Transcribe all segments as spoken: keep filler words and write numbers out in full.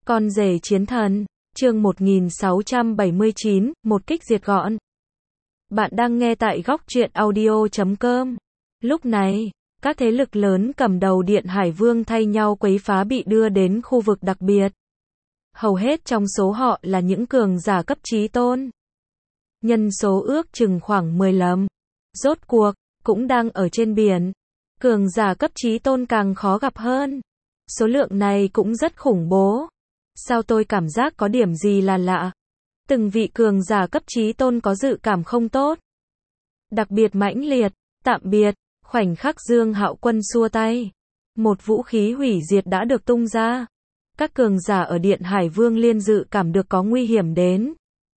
Con rể chiến thần, chương một nghìn sáu trăm bảy mươi chín, một kích diệt gọn. Bạn đang nghe tại góc truyện audio chấm com. Lúc này, các thế lực lớn cầm đầu Điện Hải Vương thay nhau quấy phá bị đưa đến khu vực đặc biệt. Hầu hết trong số họ là những cường giả cấp chí tôn. Nhân số ước chừng khoảng mười lăm. Rốt cuộc, cũng đang ở trên biển. Cường giả cấp chí tôn càng khó gặp hơn. Số lượng này cũng rất khủng bố. Sao tôi cảm giác có điểm gì là lạ? Từng vị cường giả cấp chí tôn có dự cảm không tốt. Đặc biệt mãnh liệt, tạm biệt, khoảnh khắc Dương Hạo Quân xua tay. Một vũ khí hủy diệt đã được tung ra. Các cường giả ở Điện Hải Vương liên dự cảm được có nguy hiểm đến.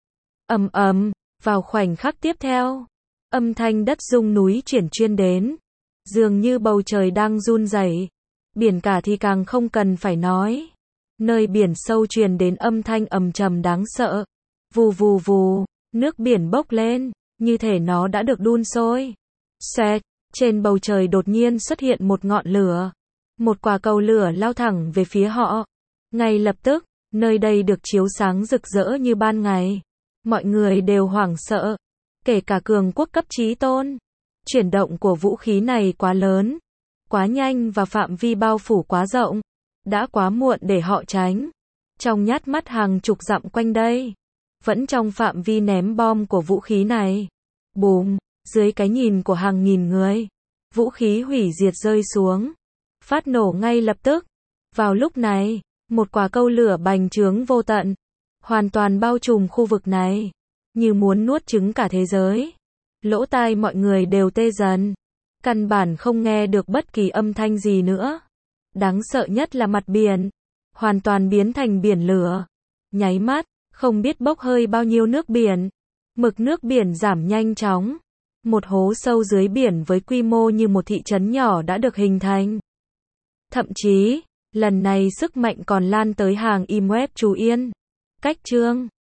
Ầm ầm, vào khoảnh khắc tiếp theo, âm thanh đất rung núi chuyển chuyên đến. Dường như bầu trời đang run rẩy. Biển cả thì càng không cần phải nói. Nơi biển sâu truyền đến âm thanh ầm trầm đáng sợ. Vù vù vù, nước biển bốc lên, như thể nó đã được đun sôi. Xoẹt, trên bầu trời đột nhiên xuất hiện một ngọn lửa. Một quả cầu lửa lao thẳng về phía họ. Ngay lập tức, nơi đây được chiếu sáng rực rỡ như ban ngày. Mọi người đều hoảng sợ, kể cả cường quốc cấp chí tôn. Chuyển động của vũ khí này quá lớn, quá nhanh và phạm vi bao phủ quá rộng. Đã quá muộn để họ tránh. Trong nhát mắt hàng chục dặm quanh đây, vẫn trong phạm vi ném bom của vũ khí này. Bùm, dưới cái nhìn của hàng nghìn người, vũ khí hủy diệt rơi xuống, phát nổ ngay lập tức. Vào lúc này, một quả cầu lửa bành trướng vô tận, hoàn toàn bao trùm khu vực này, như muốn nuốt chửng cả thế giới. Lỗ tai mọi người đều tê dần, căn bản không nghe được bất kỳ âm thanh gì nữa. Đáng sợ nhất là mặt biển, hoàn toàn biến thành biển lửa. Nháy mắt, không biết bốc hơi bao nhiêu nước biển. Mực nước biển giảm nhanh chóng. Một hố sâu dưới biển với quy mô như một thị trấn nhỏ đã được hình thành. Thậm chí, lần này sức mạnh còn lan tới hàng im web Trú Yên. Cách chương